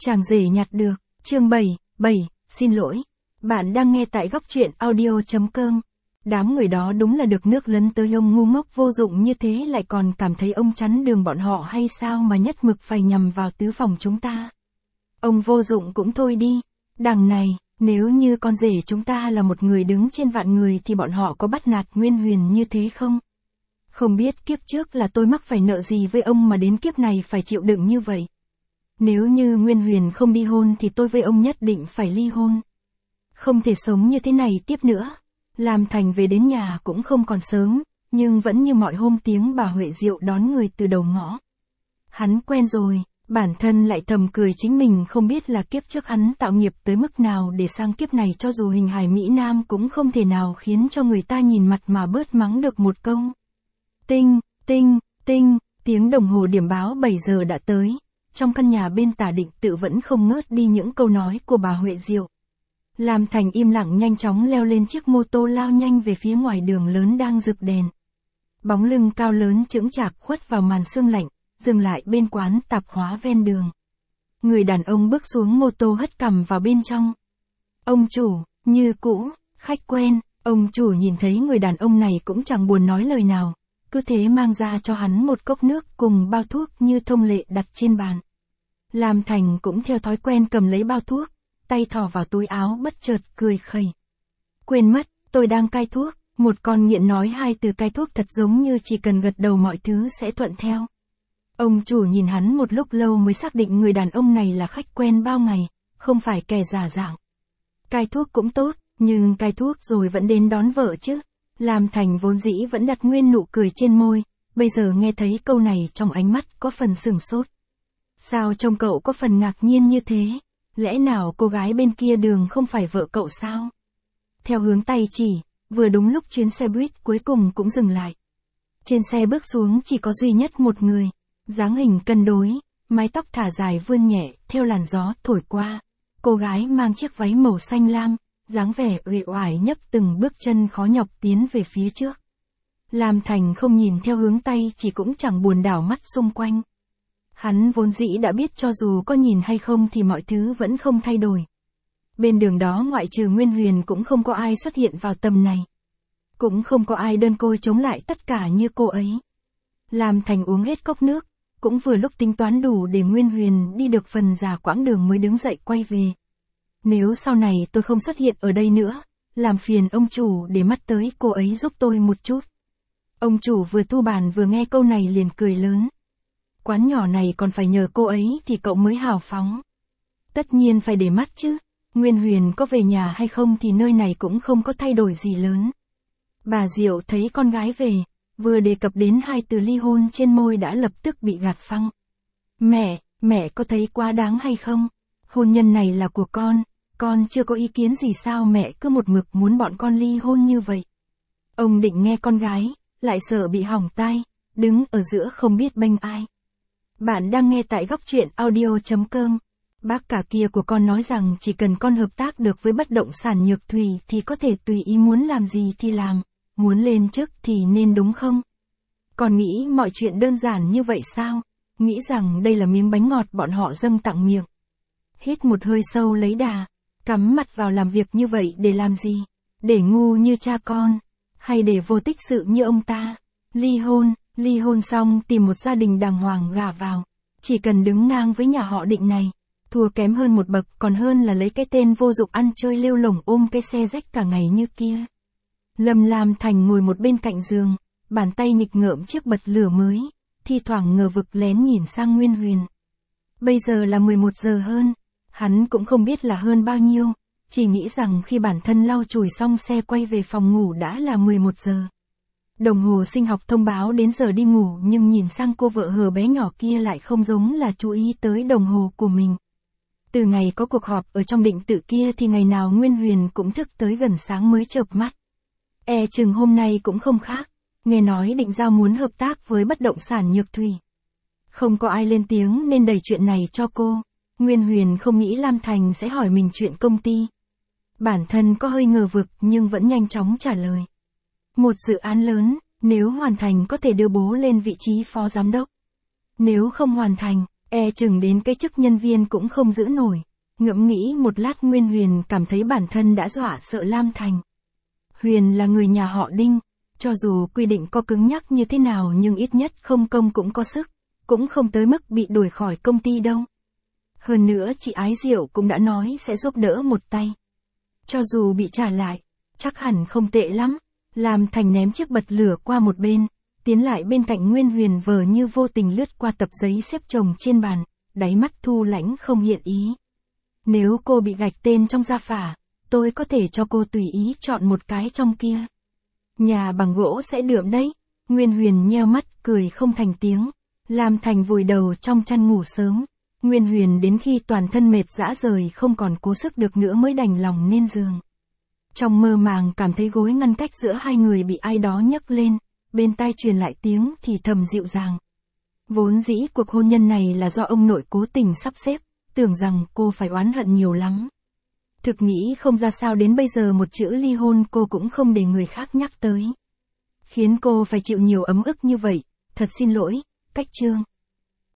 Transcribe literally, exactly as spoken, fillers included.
Chàng rể nhặt được, chương bảy, bảy, xin lỗi. Bạn đang nghe tại góc truyện audio.com. Đám người đó đúng là được nước lấn tới ông ngu ngốc vô dụng như thế lại còn cảm thấy ông chắn đường bọn họ hay sao mà nhất mực phải nhằm vào tứ phòng chúng ta. Ông vô dụng cũng thôi đi. Đằng này, nếu như con rể chúng ta là một người đứng trên vạn người thì bọn họ có bắt nạt Nguyên Huyền như thế không? Không biết kiếp trước là tôi mắc phải nợ gì với ông mà đến kiếp này phải chịu đựng như vậy. Nếu như Nguyên Huyền không đi hôn thì tôi với ông nhất định phải ly hôn. Không thể sống như thế này tiếp nữa. Làm Thành về đến nhà cũng không còn sớm, nhưng vẫn như mọi hôm tiếng bà Huệ Diệu đón người từ đầu ngõ. Hắn quen rồi, bản thân lại thầm cười chính mình không biết là kiếp trước hắn tạo nghiệp tới mức nào để sang kiếp này cho dù hình hài Mỹ Nam cũng không thể nào khiến cho người ta nhìn mặt mà bớt mắng được một câu. Tinh, tinh, tinh, tiếng đồng hồ điểm báo bảy giờ đã tới. Trong căn nhà bên Tả Định Tự vẫn không ngớt đi những câu nói của bà Huệ Diệu. Làm Thành im lặng nhanh chóng leo lên chiếc mô tô lao nhanh về phía ngoài đường lớn đang rực đèn. Bóng lưng cao lớn chững chạc khuất vào màn sương lạnh, dừng lại bên quán tạp hóa ven đường. Người đàn ông bước xuống mô tô hất cằm vào bên trong. Ông chủ, như cũ, khách quen, ông chủ nhìn thấy người đàn ông này cũng chẳng buồn nói lời nào. Cứ thế mang ra cho hắn một cốc nước cùng bao thuốc như thông lệ đặt trên bàn. Làm Thành cũng theo thói quen cầm lấy bao thuốc, tay thò vào túi áo bất chợt cười khẩy. Quên mất, tôi đang cai thuốc, một con nghiện nói hai từ cai thuốc thật giống như chỉ cần gật đầu mọi thứ sẽ thuận theo. Ông chủ nhìn hắn một lúc lâu mới xác định người đàn ông này là khách quen bao ngày, không phải kẻ giả dạng. Cai thuốc cũng tốt, nhưng cai thuốc rồi vẫn đến đón vợ chứ. Làm Thành vốn dĩ vẫn đặt nguyên nụ cười trên môi, bây giờ nghe thấy câu này trong ánh mắt có phần sửng sốt. Sao trông cậu có phần ngạc nhiên như thế? Lẽ nào cô gái bên kia đường không phải vợ cậu sao? Theo hướng tay chỉ, vừa đúng lúc chuyến xe buýt cuối cùng cũng dừng lại. Trên xe bước xuống chỉ có duy nhất một người, dáng hình cân đối, mái tóc thả dài vươn nhẹ theo làn gió thổi qua. Cô gái mang chiếc váy màu xanh lam, dáng vẻ uể oải nhấc từng bước chân khó nhọc tiến về phía trước. Làm Thành không nhìn theo hướng tay chỉ cũng chẳng buồn đảo mắt xung quanh. Hắn vốn dĩ đã biết cho dù có nhìn hay không thì mọi thứ vẫn không thay đổi. Bên đường đó ngoại trừ Nguyên Huyền cũng không có ai xuất hiện vào tầm này. Cũng không có ai đơn côi chống lại tất cả như cô ấy. Làm Thành uống hết cốc nước, cũng vừa lúc tính toán đủ để Nguyên Huyền đi được phần già quãng đường mới đứng dậy quay về. Nếu sau này tôi không xuất hiện ở đây nữa, làm phiền ông chủ để mắt tới cô ấy giúp tôi một chút. Ông chủ vừa thu bàn vừa nghe câu này liền cười lớn. Quán nhỏ này còn phải nhờ cô ấy thì cậu mới hào phóng. Tất nhiên phải để mắt chứ, Nguyên Huyền có về nhà hay không thì nơi này cũng không có thay đổi gì lớn. Bà Diệu thấy con gái về, vừa đề cập đến hai từ ly hôn trên môi đã lập tức bị gạt phăng. Mẹ, mẹ có thấy quá đáng hay không? Hôn nhân này là của con, con chưa có ý kiến gì sao mẹ cứ một mực muốn bọn con ly hôn như vậy. Ông định nghe con gái, lại sợ bị hỏng tai, đứng ở giữa không biết bênh ai. Bạn đang nghe tại góc truyện audio.com. Bác cả kia của con nói rằng chỉ cần con hợp tác được với bất động sản Nhược Thủy thì có thể tùy ý muốn làm gì thì làm, muốn lên chức thì nên đúng không? Con nghĩ mọi chuyện đơn giản như vậy sao? Nghĩ rằng đây là miếng bánh ngọt bọn họ dâng tặng miệng. Hít một hơi sâu lấy đà, cắm mặt vào làm việc như vậy để làm gì? Để ngu như cha con, hay để vô tích sự như ông ta? Ly hôn, ly hôn xong tìm một gia đình đàng hoàng gả vào, chỉ cần đứng ngang với nhà họ Định này, thua kém hơn một bậc còn hơn là lấy cái tên vô dụng ăn chơi lêu lổng ôm cái xe rách cả ngày như kia. Lâm Lam Thành ngồi một bên cạnh giường, bàn tay nghịch ngợm chiếc bật lửa mới, thi thoảng ngờ vực lén nhìn sang Nguyên Huyền. Bây giờ là mười một giờ hơn, hắn cũng không biết là hơn bao nhiêu, chỉ nghĩ rằng khi bản thân lau chùi xong xe quay về phòng ngủ đã là mười một giờ. Đồng hồ sinh học thông báo đến giờ đi ngủ nhưng nhìn sang cô vợ hờ bé nhỏ kia lại không giống là chú ý tới đồng hồ của mình. Từ ngày có cuộc họp ở trong Định Tự kia thì ngày nào Nguyên Huyền cũng thức tới gần sáng mới chợp mắt. E chừng hôm nay cũng không khác, nghe nói Định Giao muốn hợp tác với bất động sản Nhược Thủy. Không có ai lên tiếng nên đẩy chuyện này cho cô. Nguyên Huyền không nghĩ Lam Thành sẽ hỏi mình chuyện công ty. Bản thân có hơi ngờ vực nhưng vẫn nhanh chóng trả lời. Một dự án lớn, nếu hoàn thành có thể đưa bố lên vị trí phó giám đốc. Nếu không hoàn thành, E chừng đến cái chức nhân viên cũng không giữ nổi. Ngẫm nghĩ một lát Nguyên Huyền cảm thấy bản thân đã dọa sợ Lam Thành. Huyền là người nhà họ Đinh, cho dù quy định có cứng nhắc như thế nào nhưng ít nhất không công cũng có sức, cũng không tới mức bị đuổi khỏi công ty đâu. Hơn nữa chị Ái Diệu cũng đã nói sẽ giúp đỡ một tay. Cho dù bị trả lại, chắc hẳn không tệ lắm. Lam Thành ném chiếc bật lửa qua một bên, tiến lại bên cạnh Nguyên Huyền vờ như vô tình lướt qua tập giấy xếp chồng trên bàn, đáy mắt Thu Lãnh không hiện ý. Nếu cô bị gạch tên trong gia phả, tôi có thể cho cô tùy ý chọn một cái trong kia. Nhà bằng gỗ sẽ đượm đấy. Nguyên Huyền nheo mắt cười không thành tiếng. Lam Thành vùi đầu trong chăn ngủ sớm. Nguyên Huyền đến khi toàn thân mệt rã rời không còn cố sức được nữa mới đành lòng lên giường. Trong mơ màng cảm thấy gối ngăn cách giữa hai người bị ai đó nhấc lên, bên tai truyền lại tiếng thì thầm dịu dàng. Vốn dĩ cuộc hôn nhân này là do ông nội cố tình sắp xếp, tưởng rằng cô phải oán hận nhiều lắm. Thực nghĩ không ra sao đến bây giờ một chữ ly hôn cô cũng không để người khác nhắc tới. Khiến cô phải chịu nhiều ấm ức như vậy, thật xin lỗi, Cách Chương.